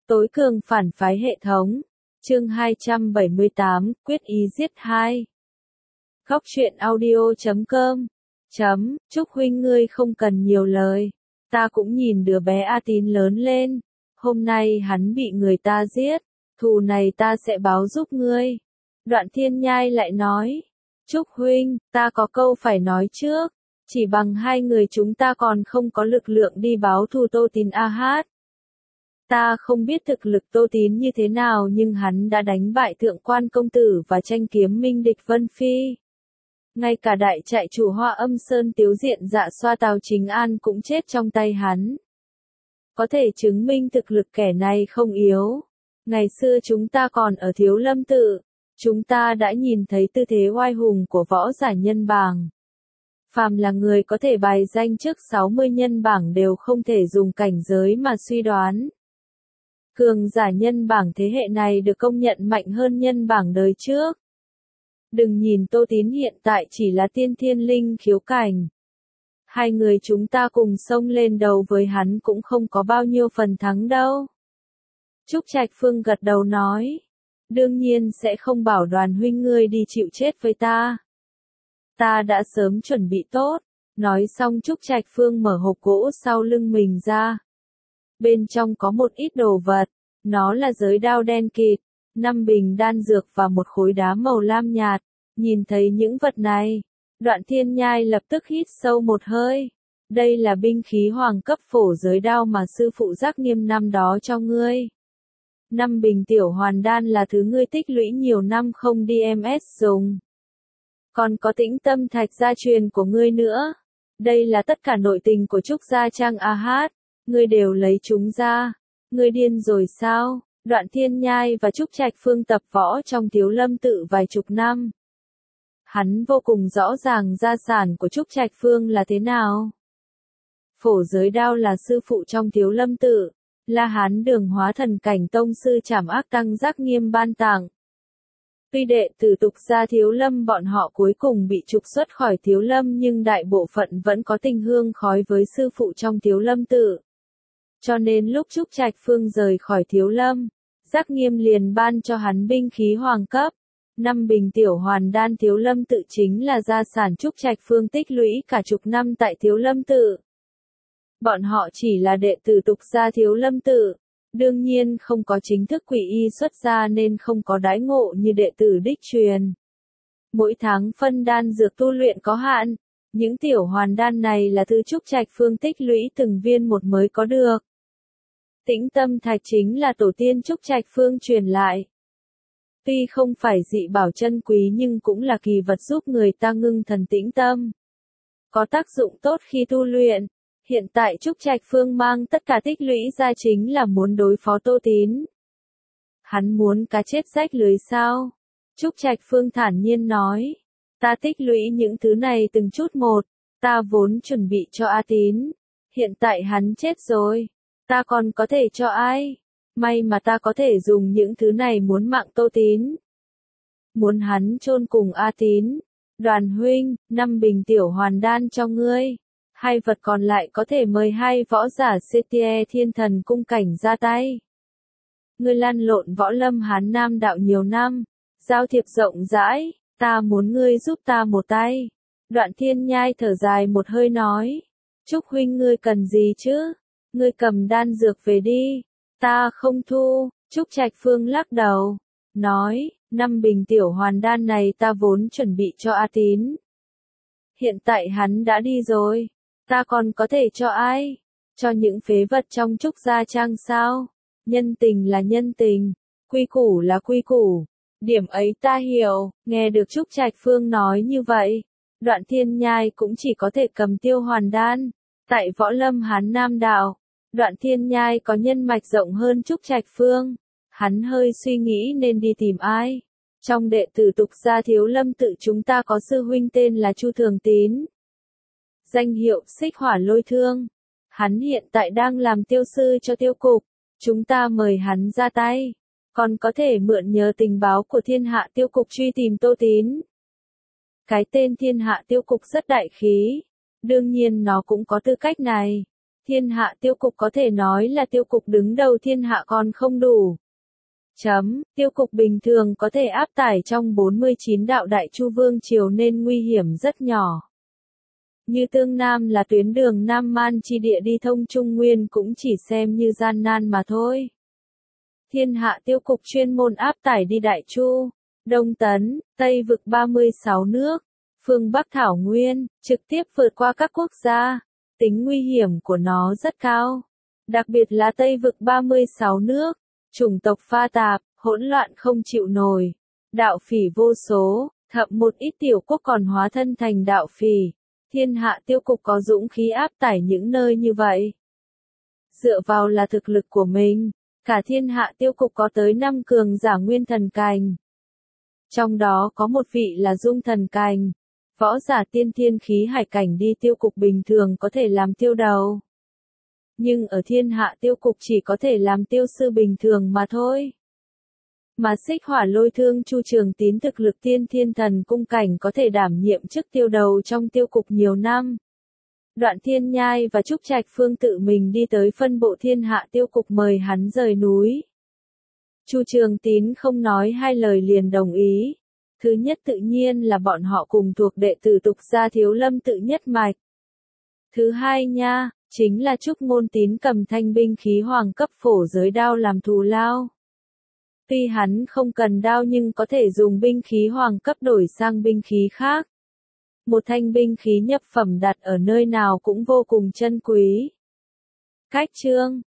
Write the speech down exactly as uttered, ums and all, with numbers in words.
Tối cường phản phái hệ thống. Chương hai trăm bảy mươi tám, quyết ý giết hai. Góc truyện audio chấm com. Chấm, Trúc huynh ngươi không cần nhiều lời. Ta cũng nhìn đứa bé A Tín lớn lên. Hôm nay hắn bị người ta giết. Thù này ta sẽ báo giúp ngươi. Đoạn Thiên Nhai lại nói. Trúc huynh, ta có câu phải nói trước. Chỉ bằng hai người chúng ta còn không có lực lượng đi báo thù Tô Tín A Hát. Ta không biết thực lực Tô Tín như thế nào nhưng hắn đã đánh bại Thượng Quan Công Tử và tranh kiếm minh địch Vân Phi. Ngay cả đại trại chủ Hoa Âm Sơn Tiếu Diện Dạ Xoa Tào Chính An cũng chết trong tay hắn. Có thể chứng minh thực lực kẻ này không yếu. Ngày xưa chúng ta còn ở Thiếu Lâm Tự, chúng ta đã nhìn thấy tư thế oai hùng của võ giả nhân bảng. Phàm là người có thể bài danh trước sáu mươi nhân bảng đều không thể dùng cảnh giới mà suy đoán. Cường giả nhân bảng thế hệ này được công nhận mạnh hơn nhân bảng đời trước. Đừng nhìn Tô Tín hiện tại chỉ là tiên thiên linh khiếu cảnh. Hai người chúng ta cùng xông lên đầu với hắn cũng không có bao nhiêu phần thắng đâu. Trúc Trạch Phương gật đầu nói. Đương nhiên sẽ không bảo Đoàn huynh ngươi đi chịu chết với ta. Ta đã sớm chuẩn bị tốt. Nói xong Trúc Trạch Phương mở hộp gỗ sau lưng mình ra. Bên trong có một ít đồ vật. Nó là giới đao đen kịt, năm bình đan dược và một khối đá màu lam nhạt. Nhìn thấy những vật này, Đoạn Thiên Nhai lập tức hít sâu một hơi. Đây là binh khí hoàng cấp phổ giới đao mà sư phụ Giác Nghiêm năm đó cho ngươi. Năm bình tiểu hoàn đan là thứ ngươi tích lũy nhiều năm không đi em ét dùng. Còn có Tĩnh Tâm Thạch gia truyền của ngươi nữa. Đây là tất cả nội tình của Trúc Gia Trang A Hát. Ngươi đều lấy chúng ra. Ngươi điên rồi sao? Đoạn Thiên Nhai và Trúc Trạch Phương tập võ trong Thiếu Lâm Tự vài chục năm. Hắn vô cùng rõ ràng gia sản của Trúc Trạch Phương là thế nào. Phổ giới đao là sư phụ trong Thiếu Lâm Tự, La Hán Đường hóa thần cảnh tông sư Trảm Ác Tăng Giác Nghiêm ban tặng. Tuy đệ tử tục gia Thiếu Lâm bọn họ cuối cùng bị trục xuất khỏi Thiếu Lâm nhưng đại bộ phận vẫn có tình hương khói với sư phụ trong Thiếu Lâm Tự. Cho nên lúc Trúc Trạch Phương rời khỏi Thiếu Lâm, Giác Nghiêm liền ban cho hắn binh khí hoàng cấp. Năm bình tiểu hoàn đan Thiếu Lâm Tự chính là gia sản Trúc Trạch Phương tích lũy cả chục năm tại Thiếu Lâm Tự. Bọn họ chỉ là đệ tử tục gia Thiếu Lâm Tự, đương nhiên không có chính thức quỷ y xuất gia nên không có đãi ngộ như đệ tử đích truyền. Mỗi tháng phân đan dược tu luyện có hạn, những tiểu hoàn đan này là thứ Trúc Trạch Phương tích lũy từng viên một mới có được. Tĩnh Tâm Thạch chính là tổ tiên Trúc Trạch Phương truyền lại. Tuy không phải dị bảo chân quý nhưng cũng là kỳ vật giúp người ta ngưng thần tĩnh tâm. Có tác dụng tốt khi tu luyện. Hiện tại Trúc Trạch Phương mang tất cả tích lũy ra chính là muốn đối phó Tô Tín. Hắn muốn cá chết rách lưới sao? Trúc Trạch Phương thản nhiên nói. Ta tích lũy những thứ này từng chút một. Ta vốn chuẩn bị cho A Tín. Hiện tại hắn chết rồi. Ta còn có thể cho ai? May mà ta có thể dùng những thứ này muốn mạng Tô Tín. Muốn hắn chôn cùng A Tín. Đoàn huynh, năm bình tiểu hoàn đan cho ngươi. Hai vật còn lại có thể mời hai võ giả Setie Thiên Thần cung cảnh ra tay. Ngươi lăn lộn võ lâm Hán Nam đạo nhiều năm. Giao thiệp rộng rãi. Ta muốn ngươi giúp ta một tay. Đoạn Thiên Nhai thở dài một hơi nói. Trúc huynh ngươi cần gì chứ? Ngươi cầm đan dược về đi. Ta không thu. Trúc Trạch Phương lắc đầu. Nói, năm bình tiểu hoàn đan này ta vốn chuẩn bị cho A Tín. Hiện tại hắn đã đi rồi. Ta còn có thể cho ai? Cho những phế vật trong Trúc Gia Trang sao? Nhân tình là nhân tình. Quy củ là quy củ. Điểm ấy ta hiểu. Nghe được Trúc Trạch Phương nói như vậy. Đoạn Thiên Nhai cũng chỉ có thể cầm tiêu hoàn đan. Tại võ lâm Hán Nam đạo. Đoạn Thiên Nhai có nhân mạch rộng hơn Trúc Trạch Phương. Hắn hơi suy nghĩ nên đi tìm ai. Trong đệ tử tục gia Thiếu Lâm Tự chúng ta có sư huynh tên là Chu Thường Tín. Danh hiệu Xích Hỏa Lôi Thương. Hắn hiện tại đang làm tiêu sư cho tiêu cục. Chúng ta mời hắn ra tay. Còn có thể mượn nhờ tình báo của thiên hạ tiêu cục truy tìm Tô Tín. Cái tên thiên hạ tiêu cục rất đại khí. Đương nhiên nó cũng có tư cách này. Thiên hạ tiêu cục có thể nói là tiêu cục đứng đầu thiên hạ còn không đủ. Chấm, tiêu cục bình thường có thể áp tải trong bốn mươi chín đạo đại chu vương triều nên nguy hiểm rất nhỏ. Như Tương Nam là tuyến đường Nam Man chi địa đi thông Trung Nguyên cũng chỉ xem như gian nan mà thôi. Thiên hạ tiêu cục chuyên môn áp tải đi Đại Chu, Đông Tấn, Tây vực ba mươi sáu nước, phương Bắc Thảo Nguyên, trực tiếp vượt qua các quốc gia. Tính nguy hiểm của nó rất cao. Đặc biệt là Tây vực ba mươi sáu nước, chủng tộc pha tạp, hỗn loạn không chịu nổi. Đạo phỉ vô số, thậm một ít tiểu quốc còn hóa thân thành đạo phỉ. Thiên hạ tiêu cục có dũng khí áp tải những nơi như vậy. Dựa vào là thực lực của mình, cả thiên hạ tiêu cục có tới năm cường giả nguyên thần cành. Trong đó có một vị là dung thần cành. Võ giả tiên thiên khí hải cảnh đi tiêu cục bình thường có thể làm tiêu đầu. Nhưng ở thiên hạ tiêu cục chỉ có thể làm tiêu sư bình thường mà thôi. Mà xích hỏa lôi thương Chu Trường Tín thực lực tiên thiên thần cung cảnh có thể đảm nhiệm chức tiêu đầu trong tiêu cục nhiều năm. Đoạn Thiên Nhai và Trúc Trạch Phương tự mình đi tới phân bộ thiên hạ tiêu cục mời hắn rời núi. Chu Trường Tín không nói hai lời liền đồng ý. Thứ nhất tự nhiên là bọn họ cùng thuộc đệ tử tục gia Thiếu Lâm tự nhất mạch. Thứ hai nha, chính là Trúc Ngôn Tín cầm thanh binh khí hoàng cấp phổ giới đao làm thù lao. Tuy hắn không cần đao nhưng có thể dùng binh khí hoàng cấp đổi sang binh khí khác. Một thanh binh khí nhập phẩm đặt ở nơi nào cũng vô cùng chân quý. Cách chương